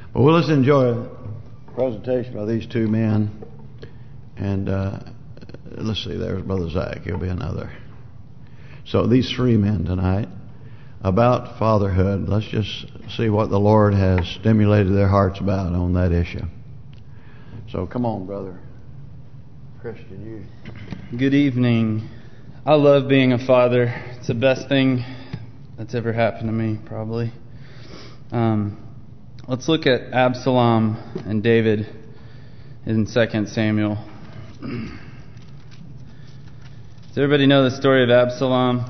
Well, let's enjoy a presentation by these two men. And let's see, there's Brother Zach. He'll be another. So these three men tonight about fatherhood. Let's just see what the Lord has stimulated their hearts about on that issue. So come on, Brother Christian. Good evening. I love being a father. It's the best thing that's ever happened to me, probably. Let's look at Absalom and David in 2 Samuel. Does everybody know the story of Absalom?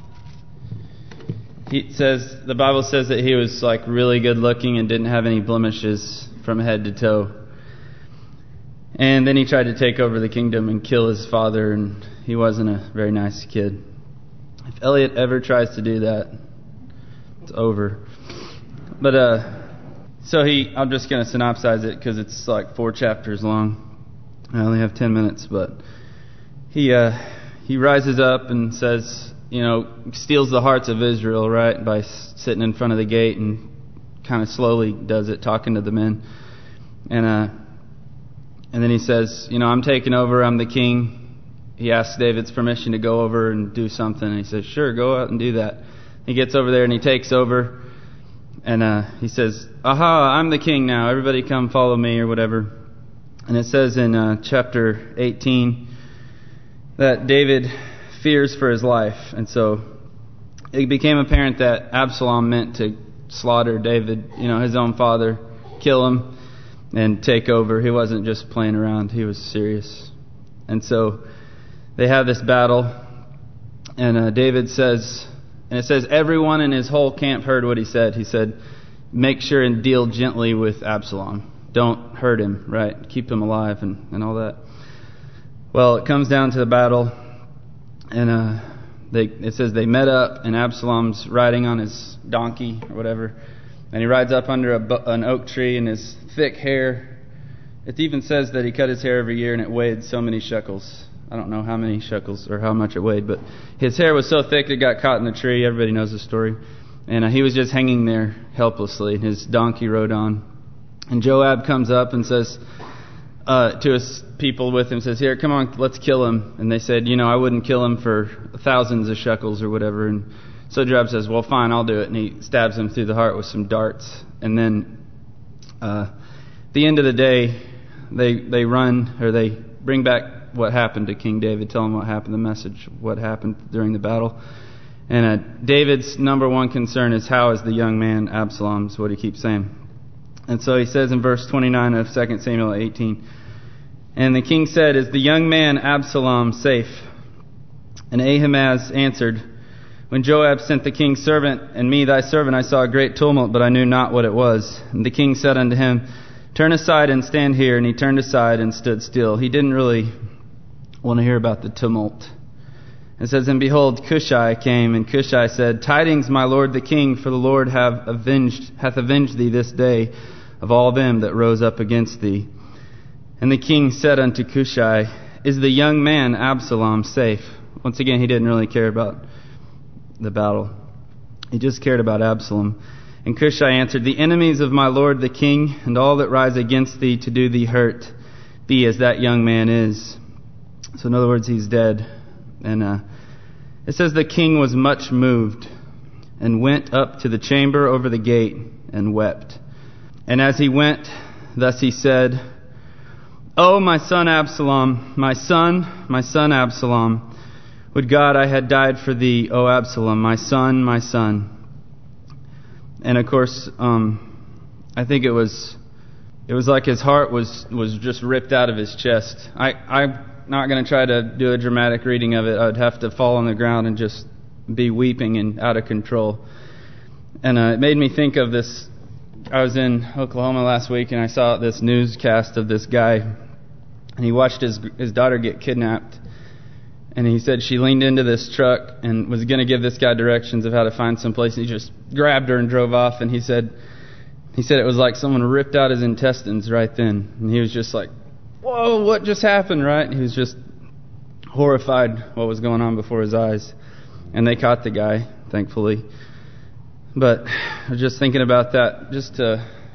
The Bible says that he was like really good looking and didn't have any blemishes from head to toe. And then he tried to take over the kingdom and kill his father, and he wasn't a very nice kid. If Elliot ever tries to do that, it's over. But I'm just going to synopsize it because it's like 4 chapters long. I only have 10 minutes, but he rises up and says, steals the hearts of Israel, right, by sitting in front of the gate and kind of slowly does it, talking to the men. And then he says, I'm taking over, I'm the king. He asks David's permission to go over and do something, and he says, sure, go out and do that. He gets over there and he takes over, and he says, aha, I'm the king now, everybody come follow me, or whatever. And it says in chapter 18 that David fears for his life, and so it became apparent that Absalom meant to slaughter David, his own father, kill him, and take over. He wasn't just playing around, he was serious. And so they have this battle, and David says, and it says everyone in his whole camp heard what he said. He said, make sure and deal gently with Absalom. Don't hurt him, right? Keep him alive and all that. Well, it comes down to the battle, and it says they met up, and Absalom's riding on his donkey or whatever, and he rides up under an oak tree, and his thick hair, it even says that he cut his hair every year and it weighed so many shekels. I don't know how many shekels or how much it weighed, but his hair was so thick it got caught in the tree. Everybody knows the story. And he was just hanging there helplessly, and his donkey rode on. And Joab comes up and says to his people with him, says, here, come on, let's kill him. And they said, I wouldn't kill him for thousands of shekels or whatever. And so Joab says, well, fine, I'll do it. And he stabs him through the heart with some darts. And then at the end of the day, they run, or they bring back what happened to King David, tell him what happened, the message, what happened during the battle. And David's number one concern is, how is the young man Absalom, is what he keeps saying. And so he says in verse 29 of 2 Samuel 18, and the king said, is the young man Absalom safe? And Ahimaaz answered, when Joab sent the king's servant and me thy servant, I saw a great tumult, but I knew not what it was. And the king said unto him, turn aside and stand here. And he turned aside and stood still. He didn't really want to hear about the tumult. It says, and behold, Cushai came, and Cushai said, tidings, my lord the king, for the Lord hath avenged thee this day of all them that rose up against thee. And the king said unto Cushai, is the young man Absalom safe? Once again, he didn't really care about the battle. He just cared about Absalom. And Cushai answered, the enemies of my lord the king, and all that rise against thee to do thee hurt, be as that young man is. So in other words, he's dead. And it says the king was much moved, and went up to the chamber over the gate, and wept. And as he went, thus he said, O my son Absalom, my son Absalom, would God I had died for thee, O Absalom, my son, my son. And of course, I think it was like his heart was just ripped out of his chest. I'm not going to try to do a dramatic reading of it. I'd have to fall on the ground and just be weeping and out of control. And it made me think of this. I was in Oklahoma last week, and I saw this newscast of this guy, and he watched his daughter get kidnapped. And he said she leaned into this truck and was going to give this guy directions of how to find some place. He just grabbed her and drove off. And he said it was like someone ripped out his intestines right then. And he was just like, whoa, what just happened, right? He was just horrified what was going on before his eyes. And they caught the guy, thankfully. But I was just thinking about that, just to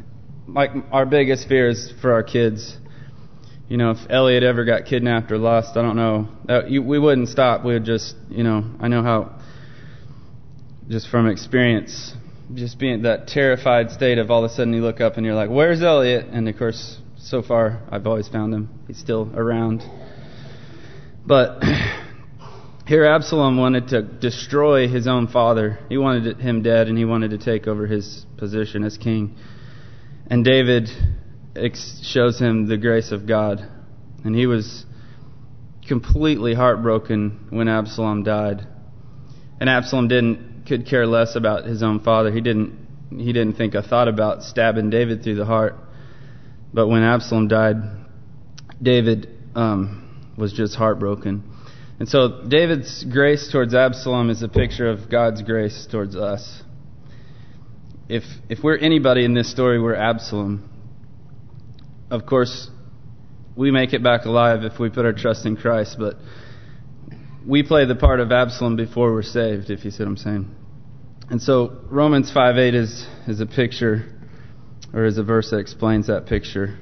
like our biggest fear is for our kids. You know, if Elliot ever got kidnapped or lost, I don't know. We wouldn't stop. We would just, I know how, just from experience, just being that terrified state of all of a sudden you look up and you're like, where's Elliot? And of course, so far, I've always found him. He's still around. But here Absalom wanted to destroy his own father. He wanted him dead, and he wanted to take over his position as king. And David shows him the grace of God. And he was completely heartbroken when Absalom died. And Absalom could care less about his own father. He didn't think a thought about stabbing David through the heart. But when Absalom died, David was just heartbroken. And so David's grace towards Absalom is a picture of God's grace towards us. If we're anybody in this story, we're Absalom. Of course, we make it back alive if we put our trust in Christ, but we play the part of Absalom before we're saved, if you see what I'm saying. And so Romans 5:8 is a picture, or is a verse that explains that picture.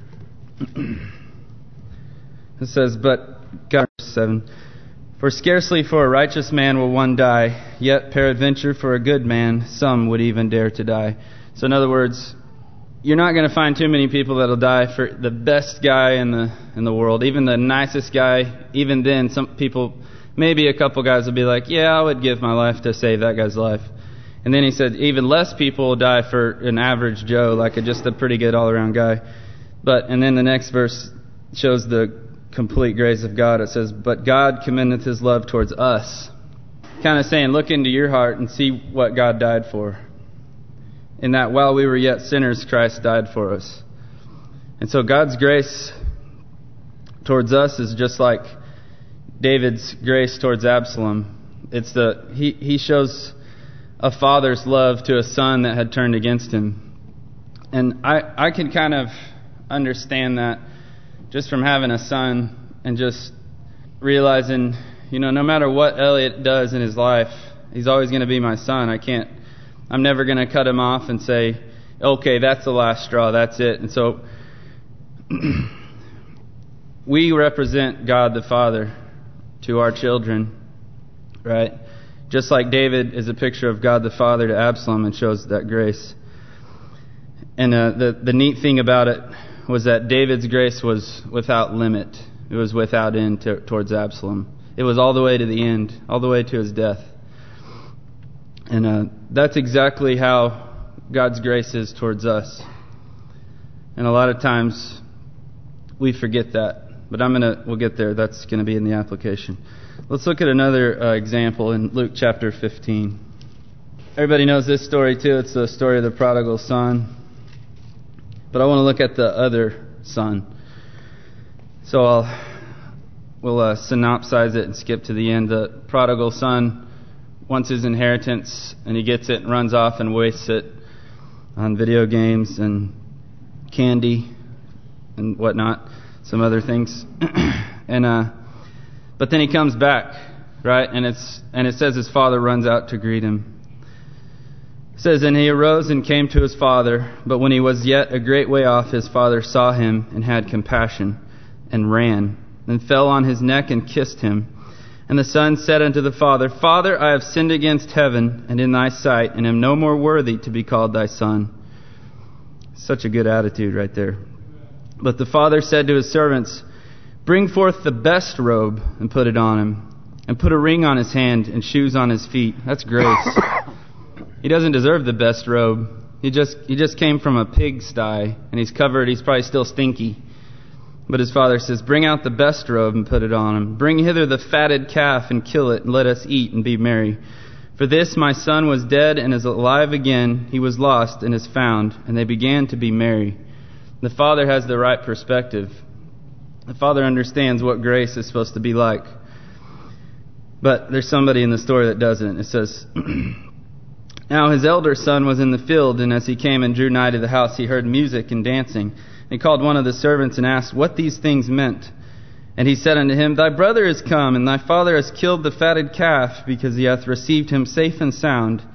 It says, but God, 7, for scarcely for a righteous man will one die, yet peradventure for a good man some would even dare to die. So in other words, you're not going to find too many people that'll die for the best guy in the world, even the nicest guy. Even then, some people, maybe a couple guys will be like, yeah, I would give my life to save that guy's life. And then he said, even less people will die for an average Joe, like just a pretty good all-around guy. And then the next verse shows the complete grace of God. It says, but God commendeth his love towards us. Kind of saying, look into your heart and see what God died for. In that while we were yet sinners, Christ died for us. And so God's grace towards us is just like David's grace towards Absalom. It's he shows a father's love to a son that had turned against him. And I can kind of understand that just from having a son and just realizing, no matter what Elliot does in his life, he's always going to be my son. I'm never going to cut him off and say, okay, that's the last straw, that's it. And so we represent God the Father to our children, right? Just like David is a picture of God the Father to Absalom and shows that grace. And the neat thing about it was that David's grace was without limit. It was without end towards Absalom. It was all the way to the end, all the way to his death. And that's exactly how God's grace is towards us. And a lot of times we forget that. But we'll get there. That's going to be in the application. Let's look at another example in Luke chapter 15. Everybody knows this story too. It's the story of the prodigal son. But I want to look at the other son. So we'll synopsize it and skip to the end. The prodigal son wants his inheritance, and he gets it and runs off and wastes it on video games and candy and whatnot, some other things. But then he comes back, right? And it says his father runs out to greet him. It says, and he arose and came to his father, but when he was yet a great way off, his father saw him and had compassion and ran and fell on his neck and kissed him. And the son said unto the father, Father, I have sinned against heaven and in thy sight, and am no more worthy to be called thy son. Such a good attitude right there. But the father said to his servants, Bring forth the best robe and put it on him, and put a ring on his hand and shoes on his feet. That's grace. He doesn't deserve the best robe. He just came from a pigsty, and he's covered. He's probably still stinky. But his father says, Bring out the best robe and put it on him. Bring hither the fatted calf and kill it, and let us eat and be merry. For this my son was dead and is alive again. He was lost and is found. And they began to be merry. The father has the right perspective. The father understands what grace is supposed to be like. But there's somebody in the story that doesn't. It says, Now his elder son was in the field, and as he came and drew nigh to the house, he heard music and dancing. He called one of the servants and asked what these things meant. And he said unto him, Thy brother is come, and thy father has killed the fatted calf, because he hath received him safe and sound.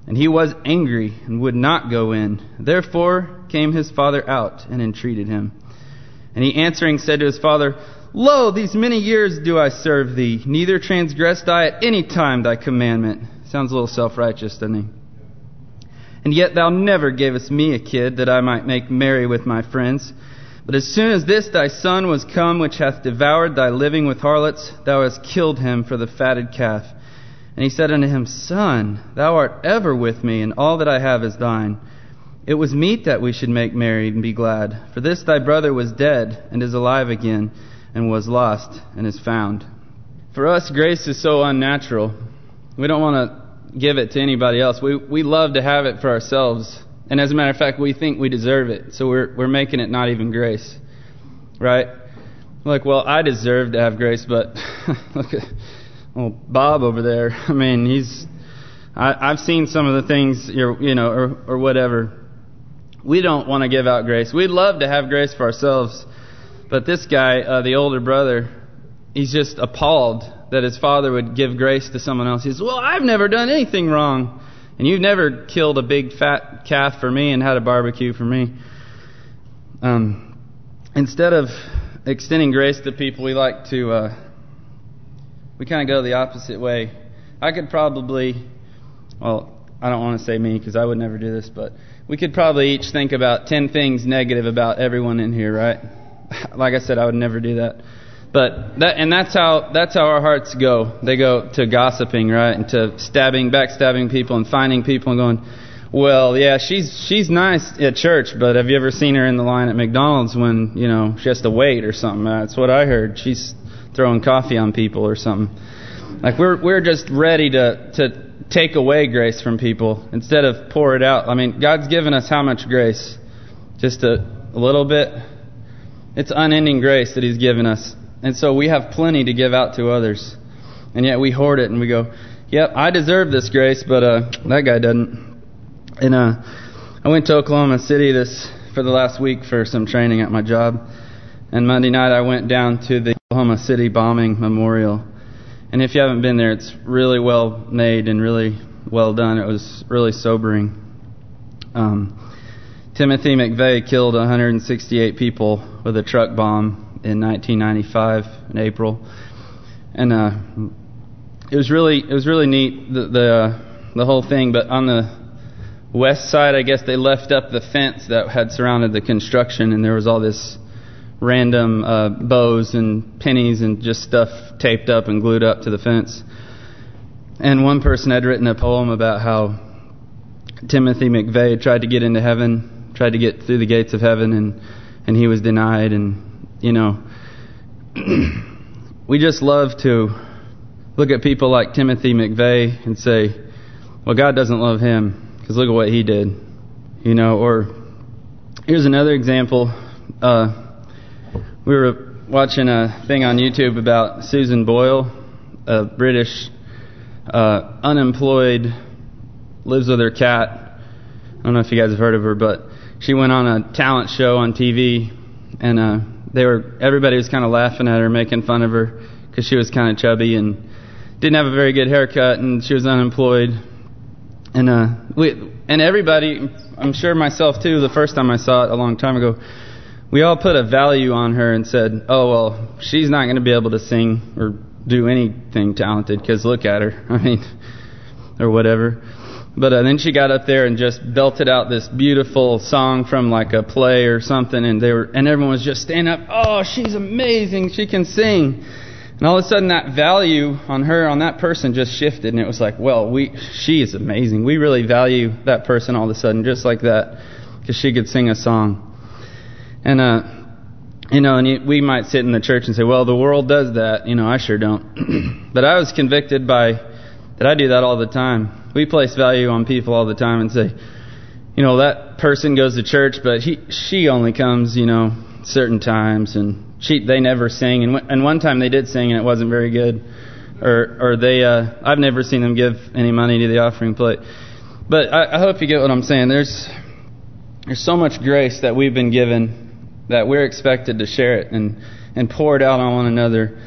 And he was angry and would not go in. Therefore came his father out and entreated him. And he answering said to his father, Lo, these many years do I serve thee, neither transgressed I at any time thy commandment. Sounds a little self-righteous, doesn't he? And yet thou never gavest me a kid, that I might make merry with my friends. But as soon as this thy son was come, which hath devoured thy living with harlots, thou hast killed him for the fatted calf. And he said unto him, Son, thou art ever with me, and all that I have is thine. It was meet that we should make merry and be glad. For this thy brother was dead, and is alive again, and was lost, and is found. For us, grace is so unnatural. We don't want to give it to anybody else. We love to have it for ourselves. And as a matter of fact, we think we deserve it. So we're making it not even grace. Right? Like, well, I deserve to have grace, but look at Bob over there. I mean, I've seen some of the things, or whatever. We don't want to give out grace. We'd love to have grace for ourselves. But this guy, the older brother, he's just appalled that his father would give grace to someone else. He says, well, I've never done anything wrong. And you've never killed a big fat calf for me and had a barbecue for me. Instead of extending grace to people, we like to... we kind of go the opposite way. I could probably, I don't want to say me because I would never do this, but we could probably each think about 10 things negative about everyone in here, right? Like I said, I would never do that. But that's how our hearts go. They go to gossiping, right? And to backstabbing people and finding people and going, well, yeah, she's nice at church, but have you ever seen her in the line at McDonald's when, she has to wait or something? That's what I heard. She's throwing coffee on people or something. Like we're just ready to take away grace from people instead of pour it out. I mean, God's given us how much grace? Just a little bit. It's unending grace that He's given us. And so we have plenty to give out to others. And yet we hoard it and we go, yep, I deserve this grace, but that guy doesn't. And I went to Oklahoma City for the last week for some training at my job. And Monday night I went down to the Oklahoma City bombing memorial. And if you haven't been there, it's really well made and really well done. It was really sobering. Timothy McVeigh killed 168 people with a truck bomb in 1995 in April. And it was really neat, the whole thing. But on the west side, I guess they left up the fence that had surrounded the construction, and there was all this random bows and pennies and just stuff taped up and glued up to the fence. And one person had written a poem about how Timothy McVeigh tried to get into heaven, tried to get through the gates of heaven, and he was denied. And, we just love to look at people like Timothy McVeigh and say, well, God doesn't love him because look at what he did. Or here's another example. We were watching a thing on YouTube about Susan Boyle, a British unemployed, lives with her cat. I don't know if you guys have heard of her, but she went on a talent show on TV, and everybody was kind of laughing at her, making fun of her because she was kind of chubby and didn't have a very good haircut, and she was unemployed. And everybody, I'm sure myself too, the first time I saw it a long time ago, we all put a value on her and said, oh, well, she's not going to be able to sing or do anything talented because look at her. I mean, or whatever. But then she got up there and just belted out this beautiful song from like a play or something, and everyone was just standing up, oh, she's amazing, she can sing. And all of a sudden that value on her, on that person just shifted, and it was like, well, she is amazing. We really value that person all of a sudden just like that because she could sing a song. And, we might sit in the church and say, well, the world does that. I sure don't. But I was convicted that I do that all the time. We place value on people all the time and say, that person goes to church, but she only comes, certain times, and they never sing. And one time they did sing and it wasn't very good. Or they, I've never seen them give any money to the offering plate. But I hope you get what I'm saying. There's so much grace that we've been given that we're expected to share it and pour it out on one another.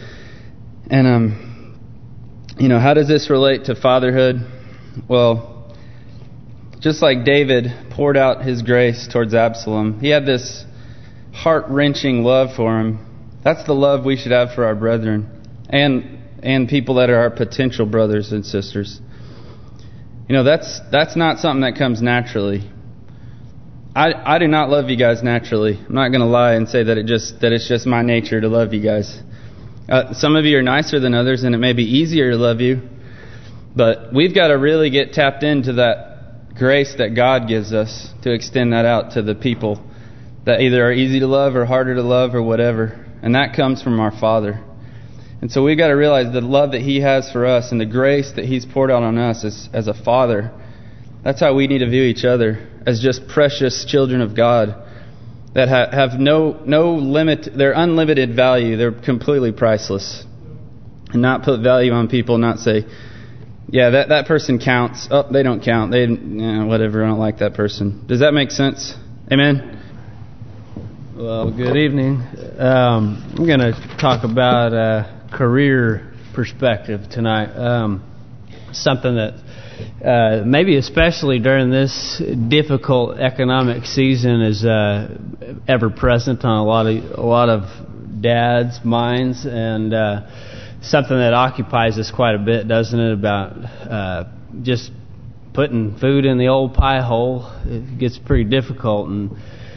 And, how does this relate to fatherhood? Well, just like David poured out his grace towards Absalom, he had this heart-wrenching love for him. That's the love we should have for our brethren and people that are our potential brothers and sisters. That's not something that comes naturally. I do not love you guys naturally. I'm not going to lie and say that it's just my nature to love you guys. Some of you are nicer than others, and it may be easier to love you. But we've got to really get tapped into that grace that God gives us to extend that out to the people that either are easy to love or harder to love or whatever. And that comes from our Father. And so we've got to realize the love that He has for us and the grace that He's poured out on us as a Father. That's how we need to view each other, as just precious children of God that have no limit. They're unlimited value. They're completely priceless. And not put value on people, not say, yeah, that person counts. Oh, they don't count. Whatever, I don't like that person. Does that make sense? Amen? Well, good evening. I'm going to talk about a career perspective tonight. Something that maybe especially during this difficult economic season is ever present on a lot of dads' minds, and something that occupies us quite a bit, doesn't it? About just putting food in the old pie hole. It gets pretty difficult, and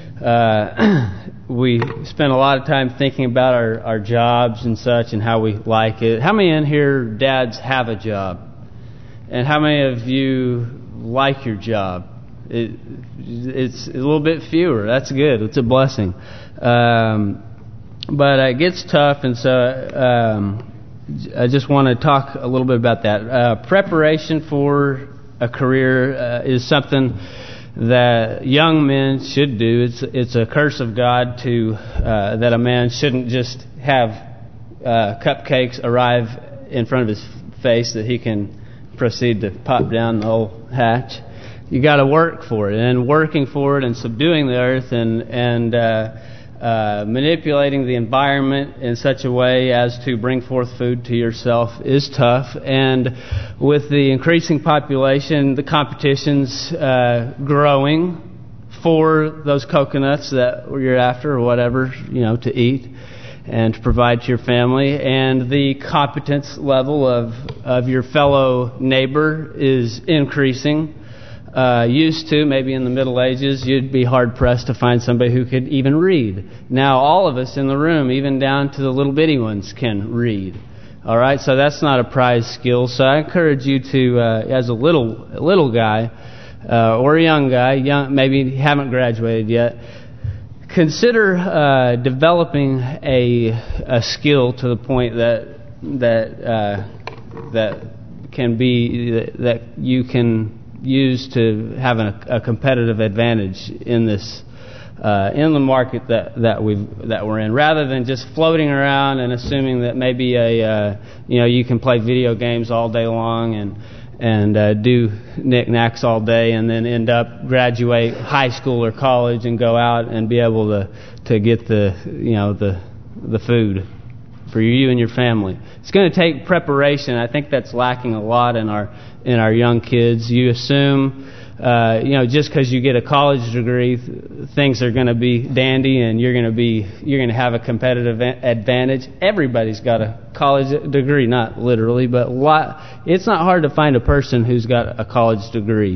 we spend a lot of time thinking about our jobs and such and how we like it. How many in here dads have a job? And how many of you like your job? It's a little bit fewer. That's good. It's a blessing. But it gets tough, and so I just want to talk a little bit about that. Preparation for a career is something that young men should do. It's a curse of God to that a man shouldn't just have cupcakes arrive in front of his face that he can proceed to pop down the old hatch. You got to work for it, and working for it and subduing the earth and manipulating the environment in such a way as to bring forth food to yourself is tough. And with the increasing population, the competition's growing for those coconuts that you're after or whatever, to eat and to provide to your family. And the competence level of your fellow neighbor is increasing. Used to, maybe in the Middle Ages, you'd be hard-pressed to find somebody who could even read. Now all of us in the room, even down to the little bitty ones, can read. All right, so that's not a prized skill. So I encourage you to, as a little guy or a young guy, maybe haven't graduated yet, consider developing a skill to the point that can be that you can use to have a competitive advantage in this in the market that we're in, rather than just floating around and assuming that maybe you can play video games all day long and do knickknacks all day and then end up graduate high school or college and go out and be able to get the food for you and your family. It's going to take preparation. I think that's lacking a lot in our young kids. You assume just because you get a college degree, things are going to be dandy and you're going to have a competitive advantage. Everybody's got a college degree, not literally, but it's not hard to find a person who's got a college degree.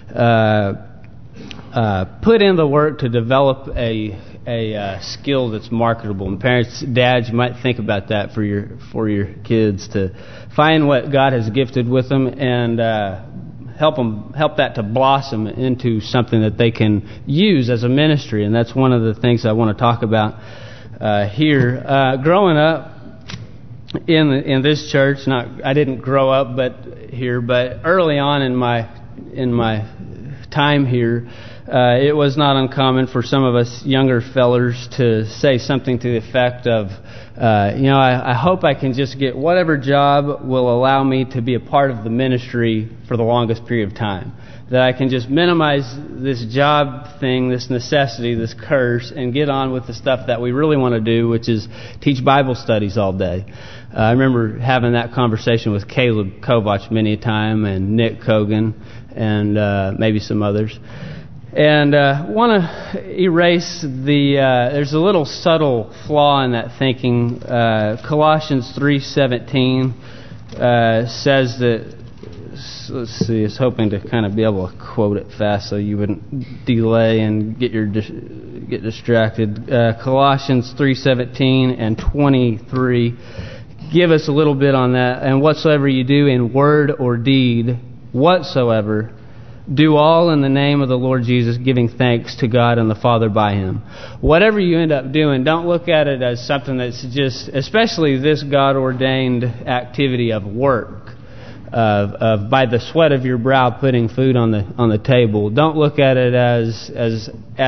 Put in the work to develop a skill that's marketable. And parents, dads, you might think about that for your kids, to find what God has gifted with them and help that to blossom into something that they can use as a ministry. And that's one of the things I want to talk about here. Growing up in this church, I didn't grow up but early on in my time here, it was not uncommon for some of us younger fellers to say something to the effect of, I hope I can just get whatever job will allow me to be a part of the ministry for the longest period of time. That I can just minimize this job thing, this necessity, this curse, and get on with the stuff that we really want to do, which is teach Bible studies all day. I remember having that conversation with Caleb Kovach many a time, and Nick Kogan, and maybe some others. And want to erase there's a little subtle flaw in that thinking. Colossians 3:17 says that, let's see, I was hoping to kind of be able to quote it fast so you wouldn't delay and get distracted. Colossians 3:17 and 23 give us a little bit on that. And whatsoever you do in word or deed, whatsoever, do all in the name of the Lord Jesus, giving thanks to God and the Father by Him. Whatever you end up doing, don't look at it as something that's just, especially this God-ordained activity of work, of by the sweat of your brow putting food on the table. Don't look at it as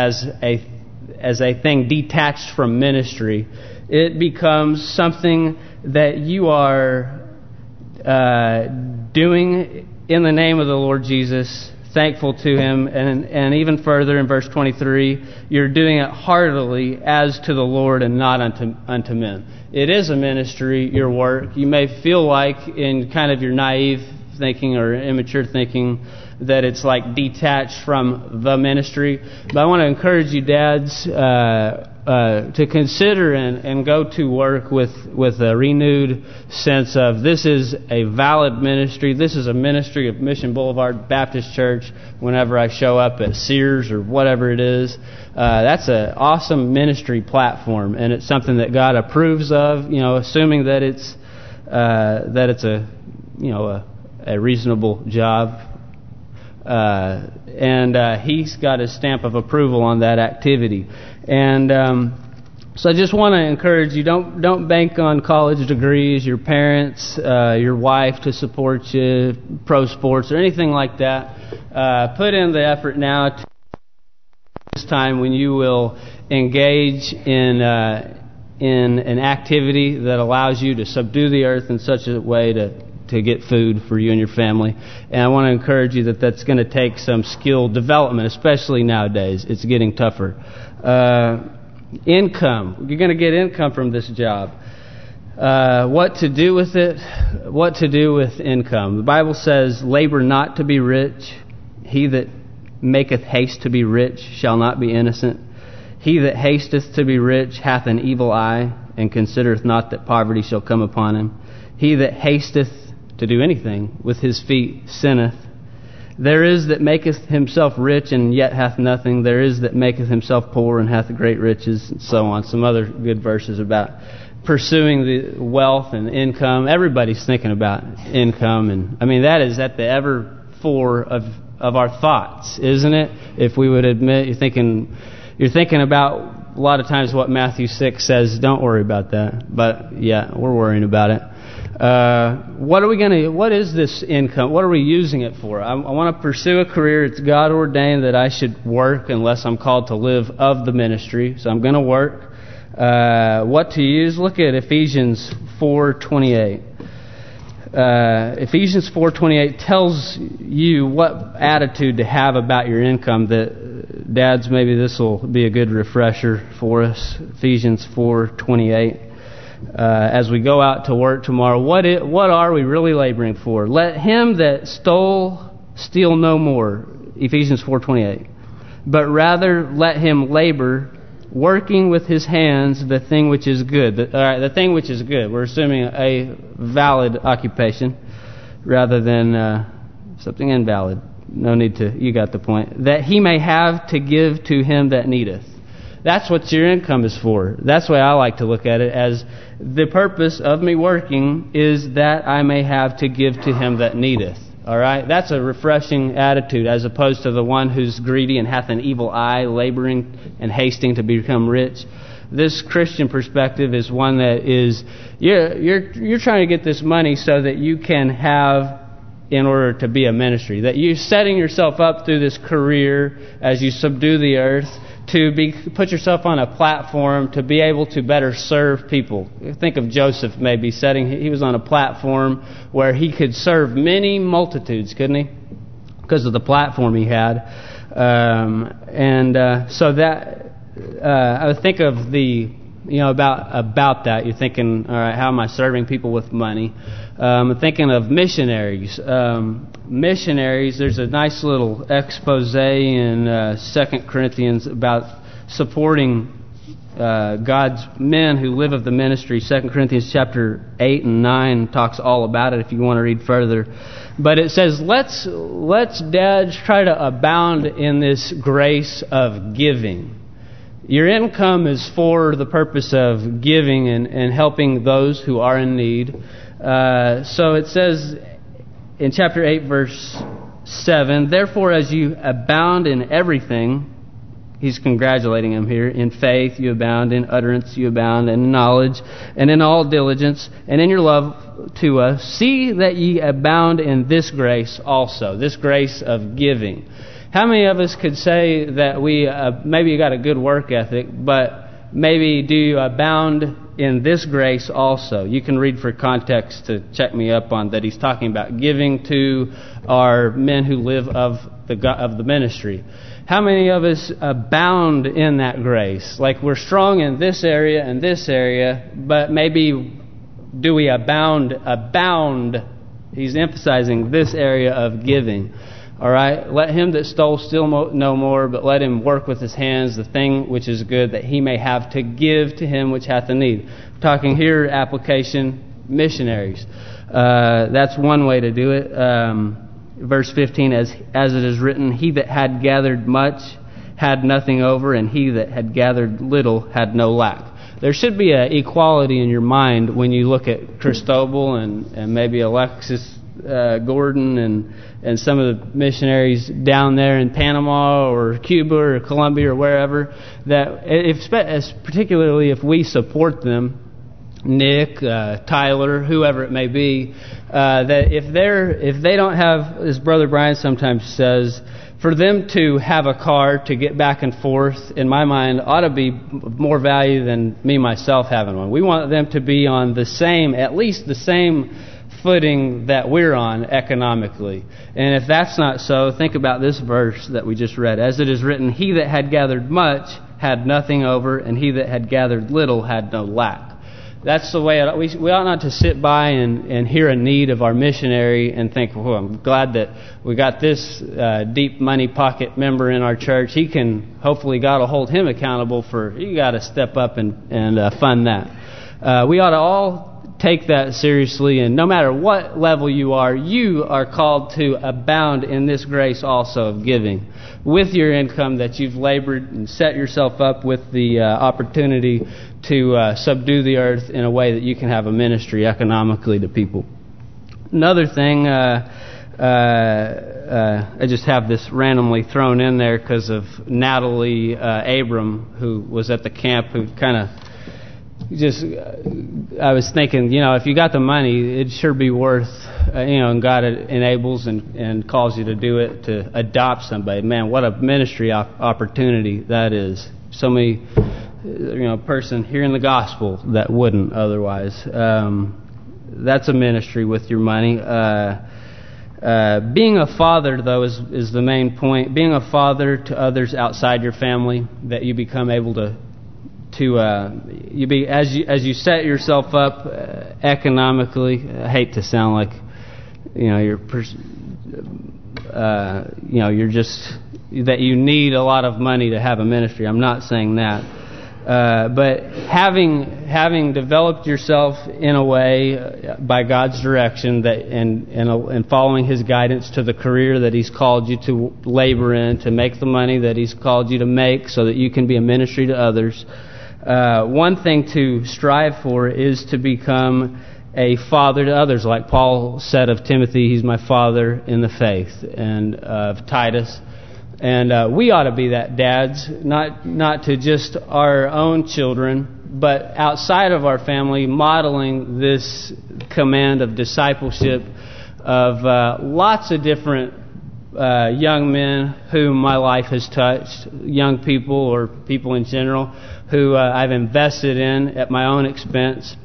a thing detached from ministry. It becomes something that you are doing in the name of the Lord Jesus, thankful to Him, and even further in verse 23, you're doing it heartily as to the Lord and not unto men. It is a ministry, your work. You may feel like, in kind of your naive thinking or immature thinking, that it's like detached from the ministry. But I want to encourage you, dads, to consider and go to work with a renewed sense of, this is a valid ministry. This is a ministry of Mission Boulevard Baptist Church. Whenever I show up at Sears or whatever it is, that's an awesome ministry platform, and it's something that God approves of. Assuming that it's a reasonable job. And He's got His stamp of approval on that activity. And so I just want to encourage you, don't bank on college degrees, your parents, your wife to support you, pro sports or anything like that. Put in the effort now to this time when you will engage in an activity that allows you to subdue the earth in such a way to get food for you and your family. And I want to encourage you that that's going to take some skill development, especially nowadays. It's getting tougher. Income. You're going to get income from this job. What to do with it? What to do with income? The Bible says, labor not to be rich. He that maketh haste to be rich shall not be innocent. He that hasteth to be rich hath an evil eye, and considereth not that poverty shall come upon him. He that hasteth to do anything with his feet sinneth. There is that maketh himself rich and yet hath nothing. There is that maketh himself poor and hath great riches, and so on. Some other good verses about pursuing the wealth and income. Everybody's thinking about income, and I mean that is at the ever fore of our thoughts, isn't it? If we would admit, you're thinking about a lot of times what Matthew 6 says. Don't worry about that, but yeah, we're worrying about it. What is this income? What are we using it for? I want to pursue a career. It's God ordained that I should work unless I'm called to live of the ministry. So I'm going to work. What to use? Look at Ephesians 4:28. Ephesians 4:28 tells you what attitude to have about your income. That dads, maybe this will be a good refresher for us. Ephesians 4:28. As we go out to work tomorrow, what are we really laboring for? Let him that stole steal no more, Ephesians 4:28. But rather let him labor, working with his hands the thing which is good. The thing which is good. We're assuming a valid occupation rather than something invalid. No need to, you got the point. That he may have to give to him that needeth. That's what your income is for. That's the way I like to look at it, as the purpose of me working is that I may have to give to him that needeth. All right? That's a refreshing attitude, as opposed to the one who's greedy and hath an evil eye, laboring and hasting to become rich. This Christian perspective is one that is, you're trying to get this money so that you can have, in order to be a ministry, that you're setting yourself up through this career as you subdue the earth, put yourself on a platform to be able to better serve people. Think of Joseph maybe he was on a platform where he could serve many multitudes, couldn't he? Because of the platform he had. So that I think of the about that. You're thinking, all right, how am I serving people with money? I'm thinking of missionaries. Missionaries, there's a nice little expose in 2 Corinthians about supporting God's men who live of the ministry. 2 Corinthians chapter 8 and 9 talks all about it if you want to read further. But it says, let's dads try to abound in this grace of giving. Your income is for the purpose of giving and helping those who are in need. So it says in chapter 8 verse 7, therefore as you abound in everything, he's congratulating him here, in faith you abound, in utterance you abound, and in knowledge, and in all diligence, and in your love to us, see that ye abound in this grace also, this grace of giving. How many of us could say that we maybe got a good work ethic, but maybe do you abound in this grace also? You can read for context to check me up on that. He's talking about giving to our men who live of the ministry. How many of us abound in that grace? Like we're strong in this area and this area, but maybe do we abound? He's emphasizing this area of giving. All right, let him that stole steal no more, but let him work with his hands the thing which is good, that he may have to give to him which hath a need. We're talking here application missionaries. That's one way to do it. Verse 15, as it is written, he that had gathered much had nothing over, and he that had gathered little had no lack. There should be an equality in your mind when you look at Cristobal and maybe Alexis Gordon and some of the missionaries down there in Panama or Cuba or Colombia or wherever, that particularly if we support them, Nick, Tyler, whoever it may be, that if they don't have, as Brother Brian sometimes says, for them to have a car to get back and forth, in my mind, ought to be more value than me myself having one. We want them to be on at least the same footing that we're on economically. And if that's not so, think about this verse that we just read. As it is written, he that had gathered much had nothing over, and he that had gathered little had no lack. That's the way we ought not to sit by and hear a need of our missionary and think, well, I'm glad that we got this deep money pocket member in our church. He can, hopefully God will hold him accountable for, you got to step up and fund that. We ought to all take that seriously, and no matter what level you are called to abound in this grace also of giving with your income that you've labored and set yourself up with the opportunity to subdue the earth in a way that you can have a ministry economically to people. Another thing, I just have this randomly thrown in there because of Natalie Abram, who was at the camp, who kind of I was thinking, if you got the money, it'd sure be worth, and God enables and calls you to do it, to adopt somebody. Man, what a ministry opportunity that is. So many, person hearing the gospel that wouldn't otherwise. That's a ministry with your money. Being a father, though, is the main point. Being a father to others outside your family, that you become able to as you set yourself up economically. I hate to sound like you're just that you need a lot of money to have a ministry. I'm not saying that, but having developed yourself in a way by God's direction that and following His guidance to the career that He's called you to labor in, to make the money that He's called you to make, so that you can be a ministry to others. One thing to strive for is to become a father to others, like Paul said of Timothy, he's my father in the faith, and of Titus. And we ought to be that, dads, not to just our own children, but outside of our family, modeling this command of discipleship of lots of different young men whom my life has touched, young people or people in general, who I've invested in at my own expense,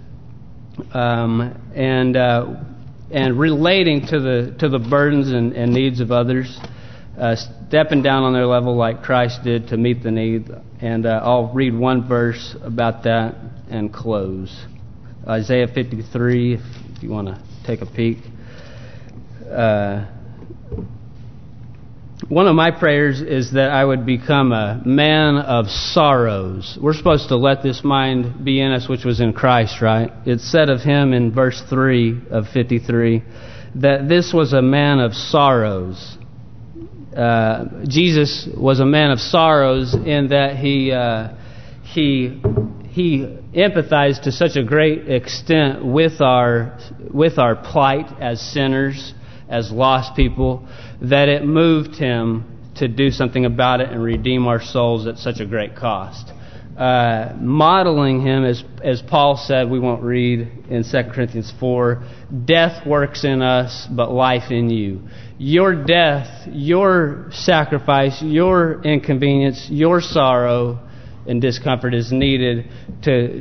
and relating to the burdens and needs of others. stepping down on their level like Christ did to meet the need. And I'll read one verse about that and close. Isaiah 53, if you want to take a peek. One of my prayers is that I would become a man of sorrows. We're supposed to let this mind be in us which was in Christ, right? It's said of him in verse 3 of 53 that this was a man of sorrows. Jesus was a man of sorrows in that he empathized to such a great extent with our plight as sinners, as lost people, that it moved him to do something about it and redeem our souls at such a great cost. Modeling him, as Paul said, we won't read in 2 Corinthians 4, death works in us, but life in you. Your death, your sacrifice, your inconvenience, your sorrow and discomfort is needed to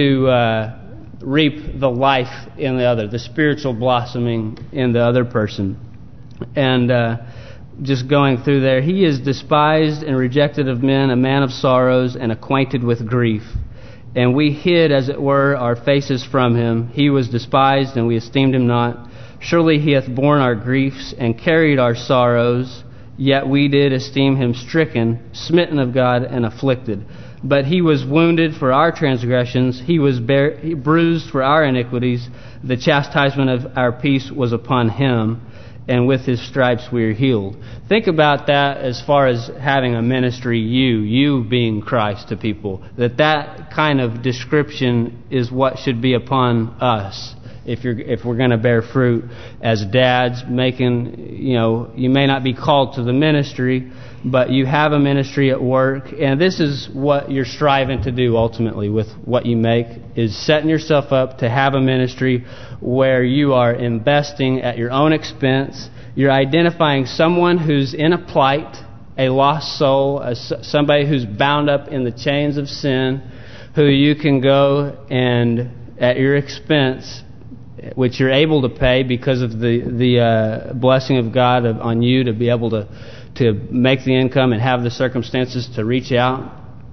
reap the life in the other, the spiritual blossoming in the other person. And just going through there, he is despised and rejected of men, a man of sorrows and acquainted with grief. And we hid, as it were, our faces from him. He was despised, and we esteemed him not. Surely he hath borne our griefs and carried our sorrows, yet we did esteem him stricken, smitten of God, and afflicted. But he was wounded for our transgressions, he was bruised for our iniquities. The chastisement of our peace was upon him, and with his stripes we are healed. Think about that as far as having a ministry, you being Christ to people. That kind of description is what should be upon us. If we're going to bear fruit as dads, you may not be called to the ministry, but you have a ministry at work, and this is what you're striving to do ultimately with what you make, is setting yourself up to have a ministry where you are investing at your own expense. You're identifying someone who's in a plight, a lost soul, somebody who's bound up in the chains of sin, who you can go and at your expense, which you're able to pay because of the blessing of God on you to be able to make the income and have the circumstances to reach out,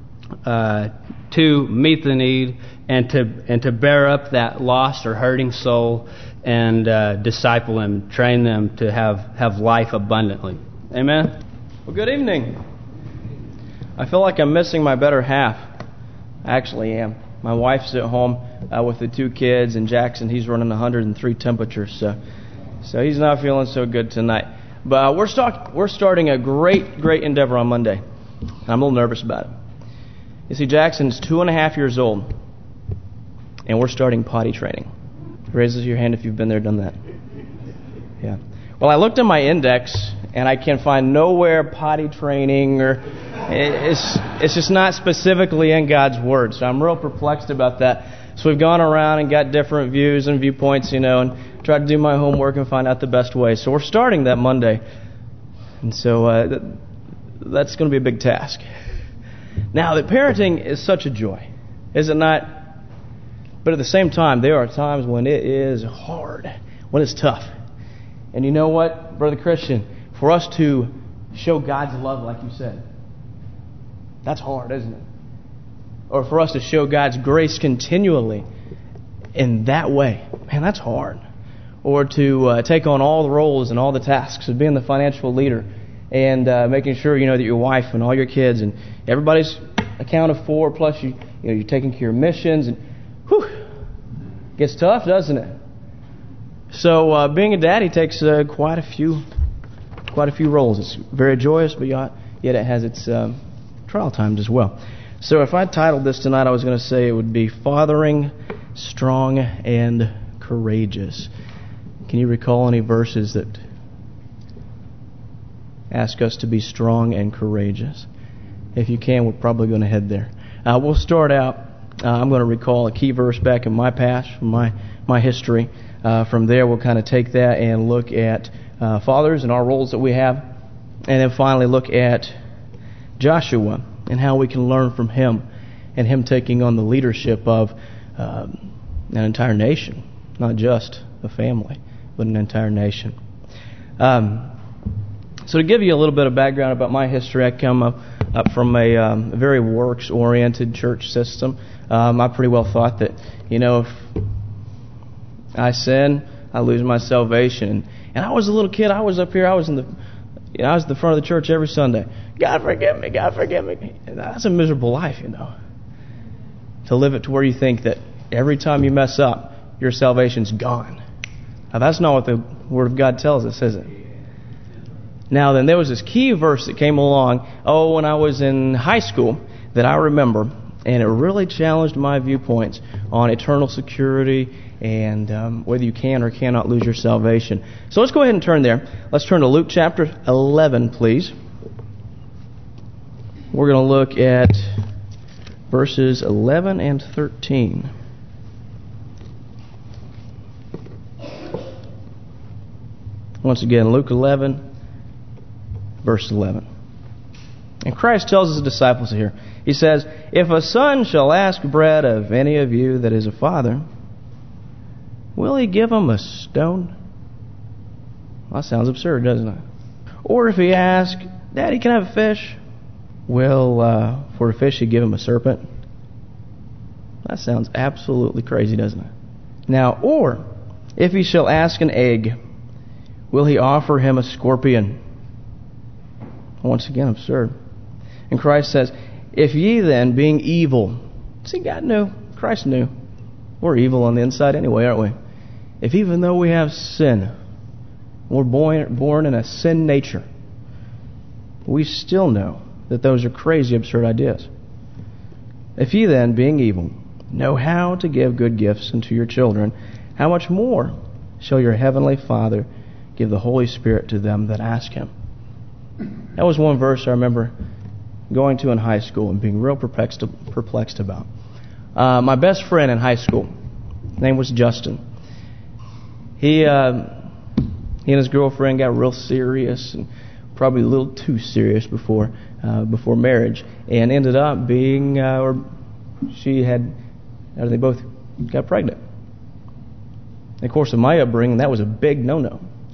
to meet the need, and to bear up that lost or hurting soul and disciple them, train them to have life abundantly. Amen? Well, good evening. I feel like I'm missing my better half. I actually am. My wife's at home with the two kids, and Jackson, he's running 103 temperatures, so he's not feeling so good tonight. But we're starting a great endeavor on Monday. I'm a little nervous about it. You see, Jackson's 2.5 years old, and we're starting potty training. Raise your hand if you've been there, done that. Yeah. Well, I looked in my index, and I can find nowhere potty training, or it's just not specifically in God's Word. So I'm real perplexed about that. So we've gone around and got different views and viewpoints, and tried to do my homework and find out the best way. So we're starting that Monday. And so that's going to be a big task. Now, the parenting is such a joy, is it not? But at the same time, there are times when it is hard, when it's tough. And you know what, Brother Christian? For us to show God's love, like you said, that's hard, isn't it? Or for us to show God's grace continually in that way, man, that's hard. Or to take on all the roles and all the tasks of being the financial leader and making sure that your wife and all your kids and everybody's accounted for, plus you're taking care of missions, and gets tough, doesn't it? So being a daddy takes quite a few roles. It's very joyous, but yet it has its trial times as well. So if I titled this tonight, I was going to say it would be Fathering Strong and Courageous. Can you recall any verses that ask us to be strong and courageous? If you can, we're probably going to head there. We'll start out. I'm going to recall a key verse back in my past, from my history. From there, we'll kind of take that and look at fathers and our roles that we have. And then finally look at Joshua and how we can learn from him and him taking on the leadership of an entire nation, not just a family, but an entire nation. So to give you a little bit of background about my history, I come up from a very works-oriented church system. I pretty well thought that, if I sin, I lose my salvation. And I was a little kid. I was up here. I was in the front of the church every Sunday. God forgive me. God forgive me. And that's a miserable life, To live it to where you think that every time you mess up, your salvation's gone. Now that's not what the Word of God tells us, is it? Now then, there was this key verse that came along, when I was in high school, that I remember, and it really challenged my viewpoints on eternal security and whether you can or cannot lose your salvation. So let's go ahead and turn there. Let's turn to Luke chapter 11, please. We're going to look at verses 11 and 13. Once again, Luke 11, verse 11. And Christ tells his disciples here, he says, "If a son shall ask bread of any of you that is a father, will he give him a stone?" Well, that sounds absurd, doesn't it? Or if he asks, "Daddy, can I have a fish?" Will, for a fish, he give him a serpent? That sounds absolutely crazy, doesn't it? Now, or if he shall ask an egg, will he offer him a scorpion? Once again, absurd. And Christ says, "If ye then, being evil..." See, God knew. Christ knew. We're evil on the inside anyway, aren't we? If even though we have sin, we're born in a sin nature, we still know that those are crazy, absurd ideas. "If ye then, being evil, know how to give good gifts unto your children, how much more shall your heavenly Father give the Holy Spirit to them that ask Him?" That was one verse I remember going to in high school and being real perplexed about. My best friend in high school, his name was Justin. He and his girlfriend got real serious, and probably a little too serious before marriage, and ended up being, they both got pregnant. And of course, in my upbringing, that was a big no-no.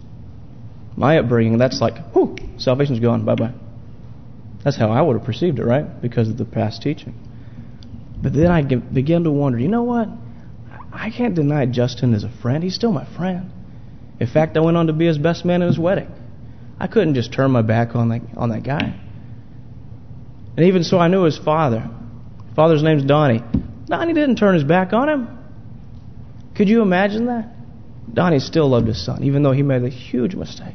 My upbringing, that's like, whew, salvation's gone, bye-bye. That's how I would have perceived it, right? Because of the past teaching. But then I began to wonder, you know what? I can't deny Justin as a friend. He's still my friend. In fact, I went on to be his best man at his wedding. I couldn't just turn my back on that guy. And even so, I knew his father. Father's name's Donnie. Donnie didn't turn his back on him. Could you imagine that? Donnie still loved his son, even though he made a huge mistake.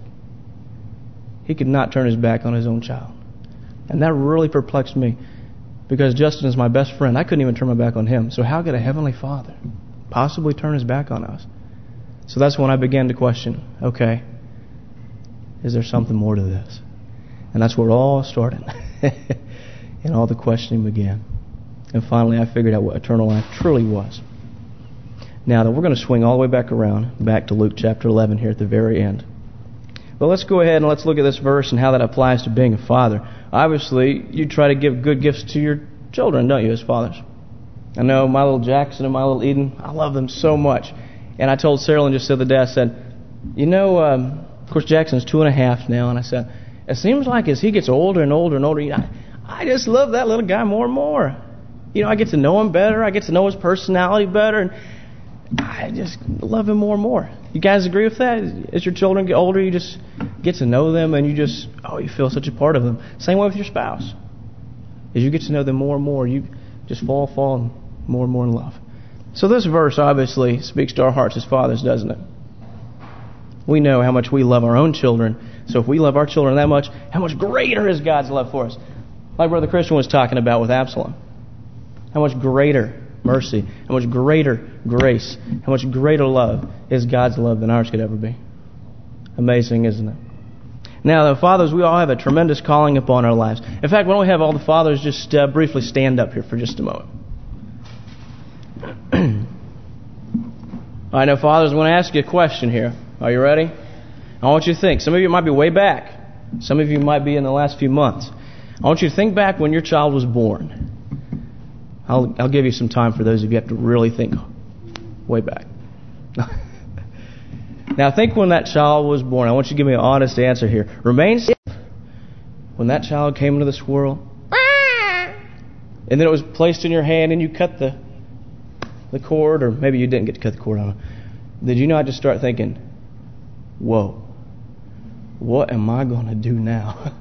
He could not turn his back on his own child. And that really perplexed me, because Justin is my best friend. I couldn't even turn my back on him. So how could a Heavenly Father possibly turn His back on us? So that's when I began to question, okay, is there something more to this? And that's where it all started. And all the questioning began. And finally I figured out what eternal life truly was. Now we're going to swing all the way back around, back to Luke chapter 11 here at the very end. But let's go ahead and let's look at this verse and how that applies to being a father. Obviously, you try to give good gifts to your children, don't you, as fathers? I know my little Jackson and my little Eden, I love them so much. And I told Sarah just the other day, I said, of course Jackson's 2.5 now, and I said, it seems like as he gets older and older and older, I just love that little guy more and more. I get to know him better, I get to know his personality better, and I just love him more and more. You guys agree with that? As your children get older, you just get to know them, and you feel such a part of them. Same way with your spouse. As you get to know them more and more, you just fall more and more in love. So this verse obviously speaks to our hearts as fathers, doesn't it? We know how much we love our own children. So if we love our children that much, how much greater is God's love for us? Like Brother Christian was talking about with Absalom. How much greater mercy, how much greater grace, how much greater love is God's love than ours could ever be. Amazing, isn't it? Now, the fathers, we all have a tremendous calling upon our lives. In fact, why don't we have all the fathers just briefly stand up here for just a moment. All right, now, fathers, I want to ask you a question here. Are you ready? I want you to think. Some of you might be way back. Some of you might be in the last few months. I want you to think back when your child was born. I'll give you some time for those of you who have to really think way back. Now think when that child was born. I want you to give me an honest answer here. Remain safe when that child came into this world, and then it was placed in your hand and you cut the cord, or maybe you didn't get to cut the cord on it, did you not just start thinking, whoa, what am I going to do now?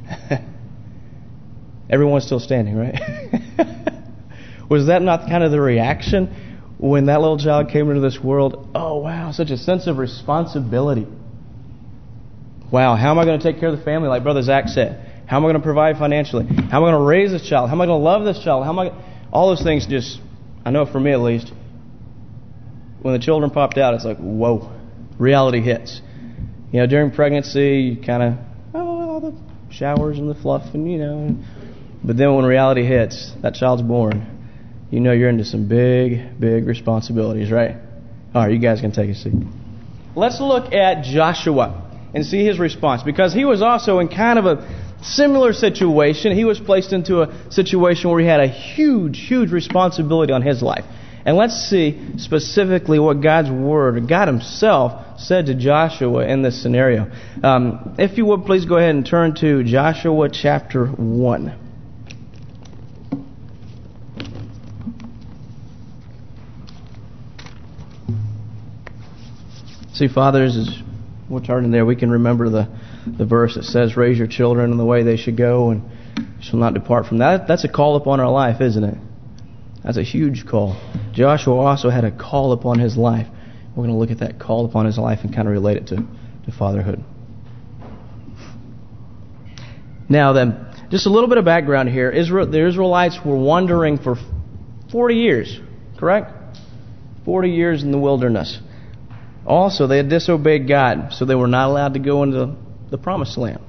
Everyone's still standing, right? Was that not kind of the reaction when that little child came into this world? Oh, wow, such a sense of responsibility. Wow, how am I going to take care of the family, like Brother Zach said? How am I going to provide financially? How am I going to raise this child? How am I going to love this child? All those things just, I know for me at least, when the children popped out, it's like, whoa, reality hits. You know, during pregnancy, you kind of, all the showers and the fluff and, but then when reality hits, that child's born, you know you're into some big, big responsibilities, right? All right, you guys can take a seat. Let's look at Joshua and see his response, because he was also in kind of a similar situation. He was placed into a situation where he had a huge, huge responsibility on his life. And let's see specifically what God's Word, God Himself, said to Joshua in this scenario. If you would, please go ahead and turn to Joshua chapter 1. See, fathers, as we're turning there, we can remember the verse that says, raise your children in the way they should go and shall not depart from that. That's a call upon our life, isn't it? That's a huge call. Joshua also had a call upon his life. We're going to look at that call upon his life and kind of relate it to fatherhood. Now then, just a little bit of background here. The Israelites were wandering for 40 years, correct? 40 years in the wilderness. Also, they had disobeyed God, so they were not allowed to go into the Promised Land.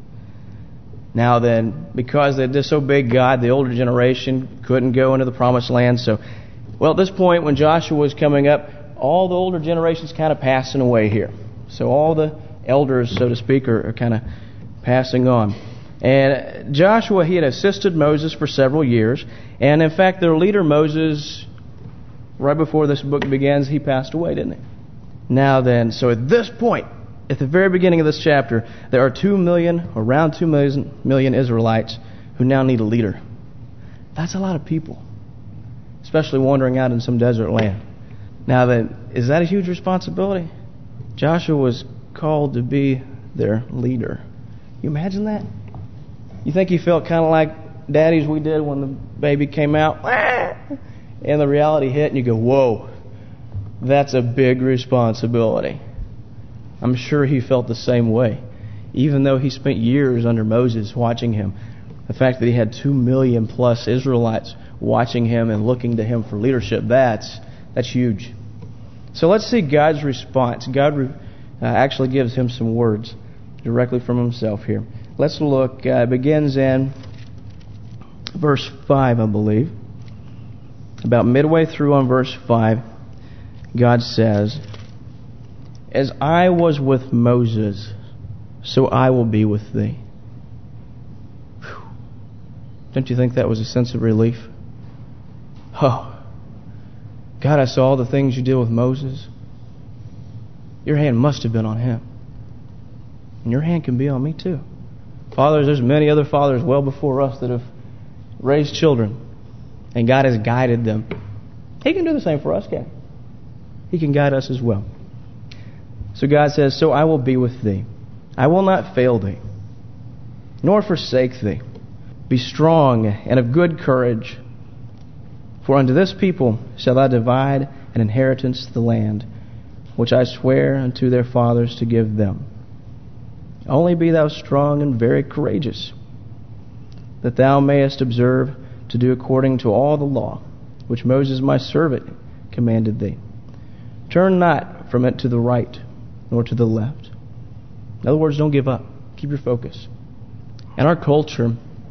Now then, because they disobeyed God, the older generation couldn't go into the Promised Land. So, at this point, when Joshua was coming up, all the older generations kind of passing away here. So all the elders, so to speak, are kind of passing on. And Joshua, he had assisted Moses for several years. And in fact, their leader, Moses, right before this book begins, he passed away, didn't he? Now then, so at this point, at the very beginning of this chapter, there are 2 million, around 2 million Israelites who now need a leader. That's a lot of people, especially wandering out in some desert land. Now then, is that a huge responsibility? Joshua was called to be their leader. You imagine that? You think he felt kind of like daddies we did when the baby came out, and the reality hit, and you go, whoa, that's a big responsibility. I'm sure he felt the same way. Even though he spent years under Moses watching him, the fact that he had 2 million plus Israelites watching him and looking to him for leadership, that's huge. So let's see God's response. God actually gives him some words directly from himself here. Let's look. It begins in verse 5, I believe. About midway through on verse 5, God says, "As I was with Moses, so I will be with thee." Whew. Don't you think that was a sense of relief? Oh, God, I saw all the things you did with Moses. Your hand must have been on him. And your hand can be on me too. Fathers, there's many other fathers well before us that have raised children. And God has guided them. He can do the same for us, can't he? He can guide us as well. So God says, "So I will be with thee. I will not fail thee, nor forsake thee. Be strong and of good courage. For unto this people shall I divide an inheritance the land, which I swear unto their fathers to give them. Only be thou strong and very courageous, that thou mayest observe to do according to all the law, which Moses my servant commanded thee. Turn not from it to the right, nor to the left." In other words, don't give up. Keep your focus. In our culture,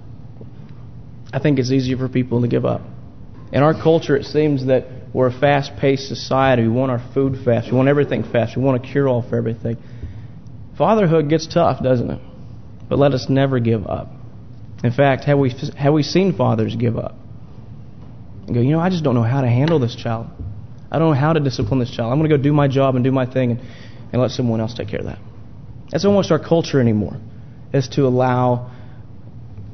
I think it's easier for people to give up. In our culture, it seems that we're a fast-paced society. We want our food fast. We want everything fast. We want a cure-all for everything. Fatherhood gets tough, doesn't it? But let us never give up. In fact, have we seen fathers give up? And go, I just don't know how to handle this child. I don't know how to discipline this child. I'm going to go do my job and do my thing and let someone else take care of that. That's almost our culture anymore, is to allow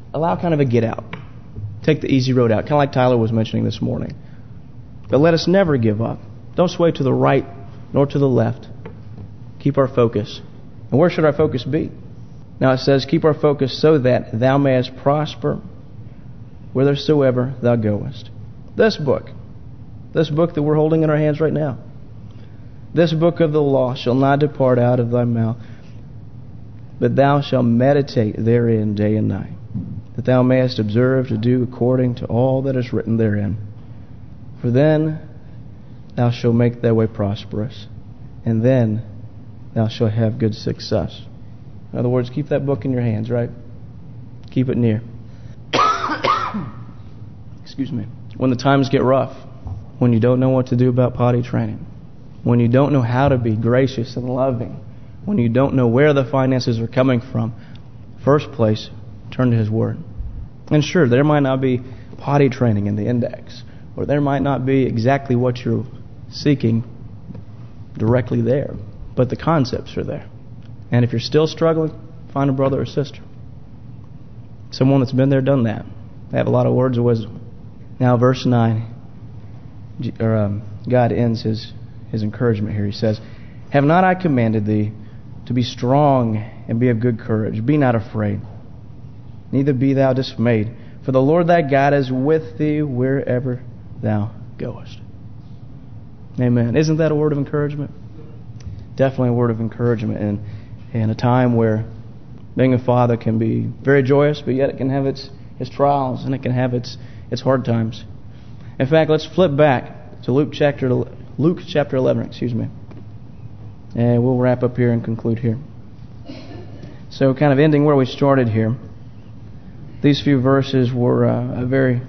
allow kind of a get out. Take the easy road out, kind of like Tyler was mentioning this morning. But let us never give up. Don't sway to the right nor to the left. Keep our focus. And where should our focus be? Now it says, keep our focus so that thou mayest prosper whithersoever thou goest. This book that we're holding in our hands right now, this book of the law shall not depart out of thy mouth, but thou shalt meditate therein day and night, that thou mayest observe to do according to all that is written therein. For then thou shalt make thy way prosperous, and then thou shalt have good success. In other words, keep that book in your hands, right? Keep it near. Excuse me. When the times get rough, when you don't know what to do about potty training, when you don't know how to be gracious and loving, when you don't know where the finances are coming from, first place, turn to His Word. And sure, there might not be potty training in the index, or there might not be exactly what you're seeking directly there, but the concepts are there. And if you're still struggling, find a brother or sister, someone that's been there, done that. They have a lot of words of wisdom. Now, verse 9, God ends His encouragement here. He says, have not I commanded thee to be strong and be of good courage? Be not afraid, neither be thou dismayed. For the Lord thy God is with thee wherever thou goest. Amen. Isn't that a word of encouragement? Definitely a word of encouragement in a time where being a father can be very joyous, but yet it can have its trials and it can have its hard times. In fact, let's flip back to Luke chapter 11, and we'll wrap up here and conclude here. So kind of ending where we started here, these few verses were a very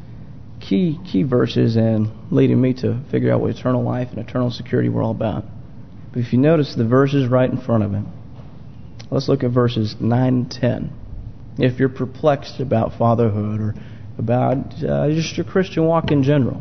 key verses and leading me to figure out what eternal life and eternal security were all about. But if you notice the verses right in front of him, let's look at verses 9 and 10. If you're perplexed about fatherhood or about just your Christian walk in general,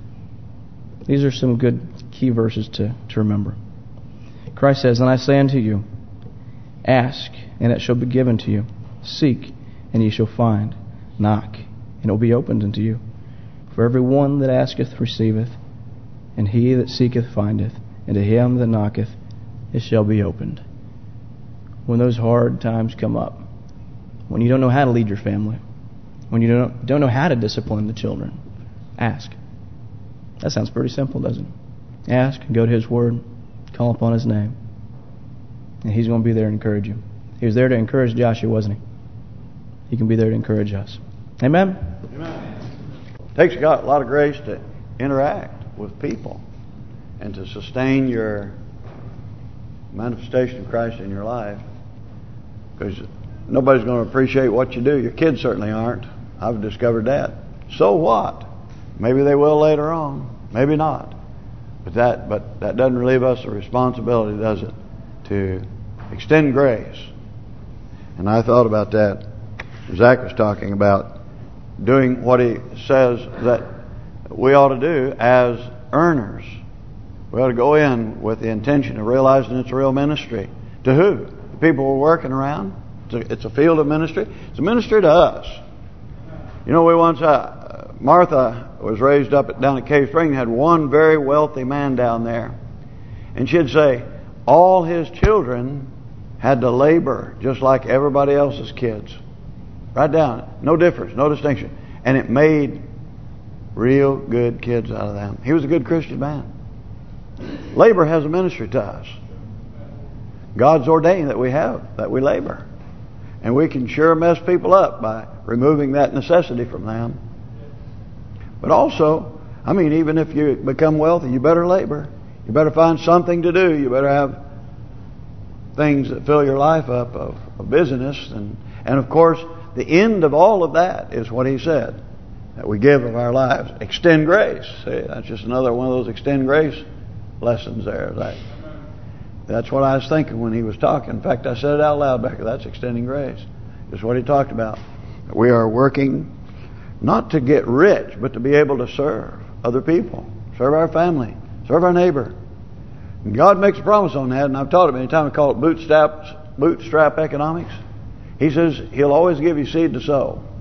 these are some good key verses to remember. Christ says, and I say unto you, ask, and it shall be given to you. Seek, and ye shall find. Knock, and it will be opened unto you. For every one that asketh receiveth, and he that seeketh findeth, and to him that knocketh it shall be opened. When those hard times come up, when you don't know how to lead your family, when you don't know how to discipline the children, ask. That sounds pretty simple, doesn't it? Ask, go to His Word, call upon His name, and He's going to be there to encourage you. He was there to encourage Joshua, wasn't He? He can be there to encourage us. Amen? Amen. It takes a lot of grace to interact with people and to sustain your manifestation of Christ in your life, because nobody's going to appreciate what you do. Your kids certainly aren't. I've discovered that. So what? Maybe they will later on. Maybe not. But that doesn't relieve us of responsibility, does it? To extend grace. And I thought about that. Zach was talking about doing what he says that we ought to do as earners. We ought to go in with the intention of realizing it's a real ministry. To who? The people we're working around. It's a field of ministry. It's a ministry to us. You know, we once Martha was raised up down at Cave Spring, had one very wealthy man down there, and she'd say all his children had to labor just like everybody else's kids. Right down, no difference, no distinction, and it made real good kids out of them. He was a good Christian man. Labor has a ministry to us. God's ordained that we labor. And we can sure mess people up by removing that necessity from them. But also, I mean, even if you become wealthy, you better labor. You better find something to do. You better have things that fill your life up of business. And of course, the end of all of that is what he said, that we give of our lives. Extend grace. See, that's just another one of those extend grace lessons there. That's what I was thinking when he was talking. In fact, I said it out loud back there. That's extending grace. That's what he talked about. We are working not to get rich, but to be able to serve other people, serve our family, serve our neighbor. And God makes a promise on that, and I've taught it many times. I call it bootstrap economics. He says He'll always give you seed to sow.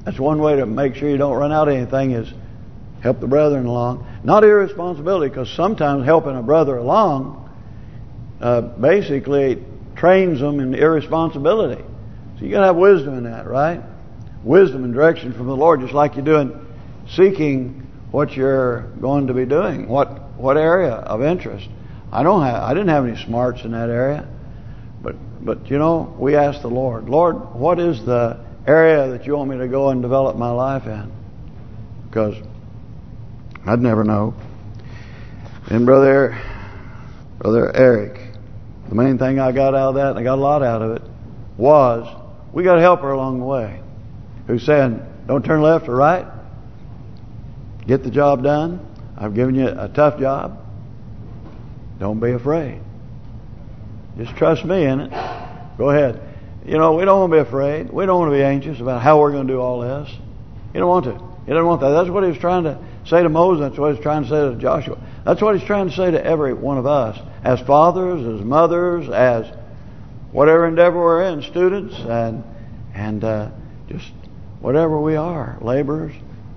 That's one way to make sure you don't run out of anything, is help the brethren along. Not irresponsibility, because sometimes helping a brother along basically trains them in irresponsibility. So you got to have wisdom in that, right? Wisdom and direction from the Lord, just like you're doing, seeking what you're going to be doing, what area of interest. I didn't have any smarts in that area, but you know, we asked the Lord, what is the area that you want me to go and develop my life in? Because I'd never know. And Brother Eric, the main thing I got out of that, and I got a lot out of it, was we got a helper along the way who's saying, don't turn left or right. Get the job done. I've given you a tough job. Don't be afraid. Just trust me in it. Go ahead. You know, we don't want to be afraid. We don't want to be anxious about how we're going to do all this. You don't want to. You don't want that. That's what he was trying to say to Moses. That's what he's trying to say to Joshua. That's what he's trying to say to every one of us. As fathers, as mothers, as whatever endeavor we're in, students, and just whatever we are, laborers.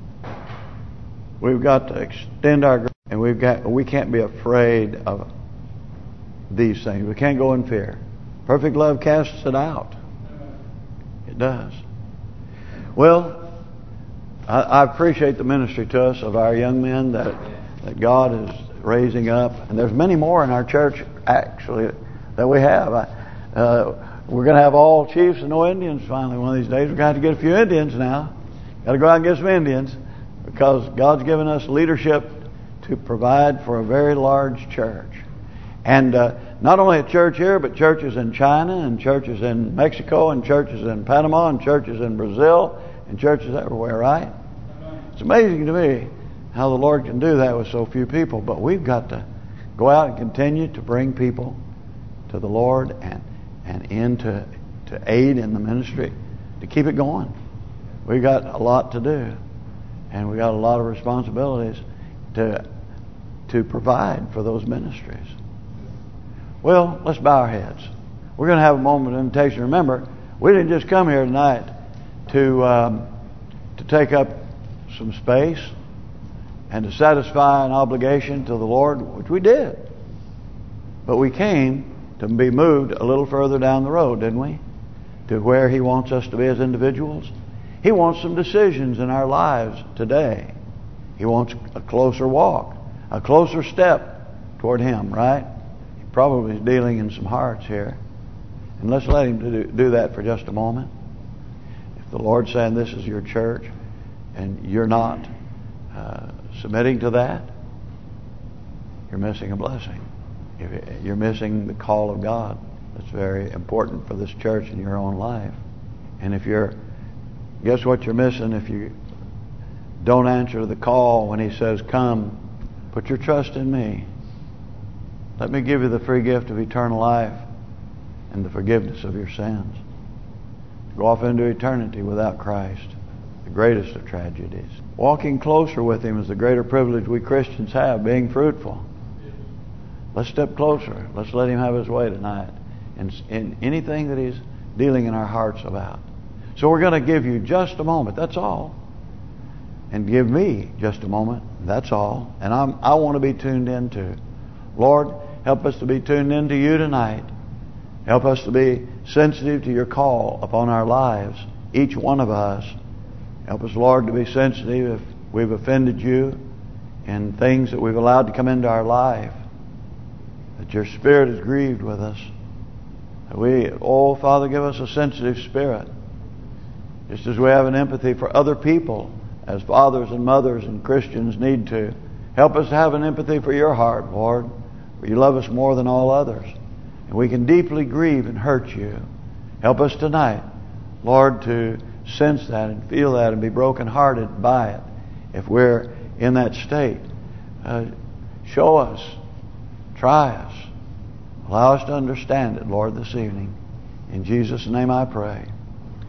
We've got to extend our grace, and we can't be afraid of these things. We can't go in fear. Perfect love casts it out. It does. Well, I appreciate the ministry to us of our young men that God is raising up, and there's many more in our church actually that we have. We're going to have all chiefs and no Indians finally one of these days. We're going to have to get a few Indians now. Got to go out and get some Indians, because God's given us leadership to provide for a very large church. And not only a church here, but churches in China, and churches in Mexico, and churches in Panama, and churches in Brazil, and churches everywhere, right? It's amazing to me how the Lord can do that with so few people. But we've got to go out and continue to bring people to the Lord and in to aid in the ministry, to keep it going. We've got a lot to do. And we got a lot of responsibilities to provide for those ministries. Well, let's bow our heads. We're going to have a moment of invitation. Remember, we didn't just come here tonight to take up some space and to satisfy an obligation to the Lord, which we did. But we came to be moved a little further down the road, didn't we? To where He wants us to be as individuals. He wants some decisions in our lives today. He wants a closer walk, a closer step toward Him, right? He probably is dealing in some hearts here. And let's let Him do that for just a moment. If the Lord's saying this is your church and you're not submitting to that, you're missing a blessing. You're missing the call of God. That's very important for this church in your own life. And if you're, guess what you're missing if you don't answer the call when He says, come, put your trust in me. Let me give you the free gift of eternal life and the forgiveness of your sins. Go off into eternity without Christ, the greatest of tragedies. Walking closer with Him is the greater privilege we Christians have, being fruitful. Let's step closer. Let's let Him have His way tonight in anything that He's dealing in our hearts about. So we're going to give you just a moment. That's all. And give me just a moment. That's all. And I want to be tuned in too. Lord, help us to be tuned in to You tonight. Help us to be sensitive to Your call upon our lives, each one of us. Help us, Lord, to be sensitive if we've offended You in things that we've allowed to come into our life. That Your Spirit is grieved with us. That oh Father, give us a sensitive spirit. Just as we have an empathy for other people, as fathers and mothers and Christians need to. Help us to have an empathy for Your heart, Lord. For You love us more than all others. And we can deeply grieve and hurt You. Help us tonight, Lord, to sense that and feel that and be brokenhearted by it. If we're in that state, show us, try us, allow us to understand it, Lord, this evening. In Jesus' name I pray.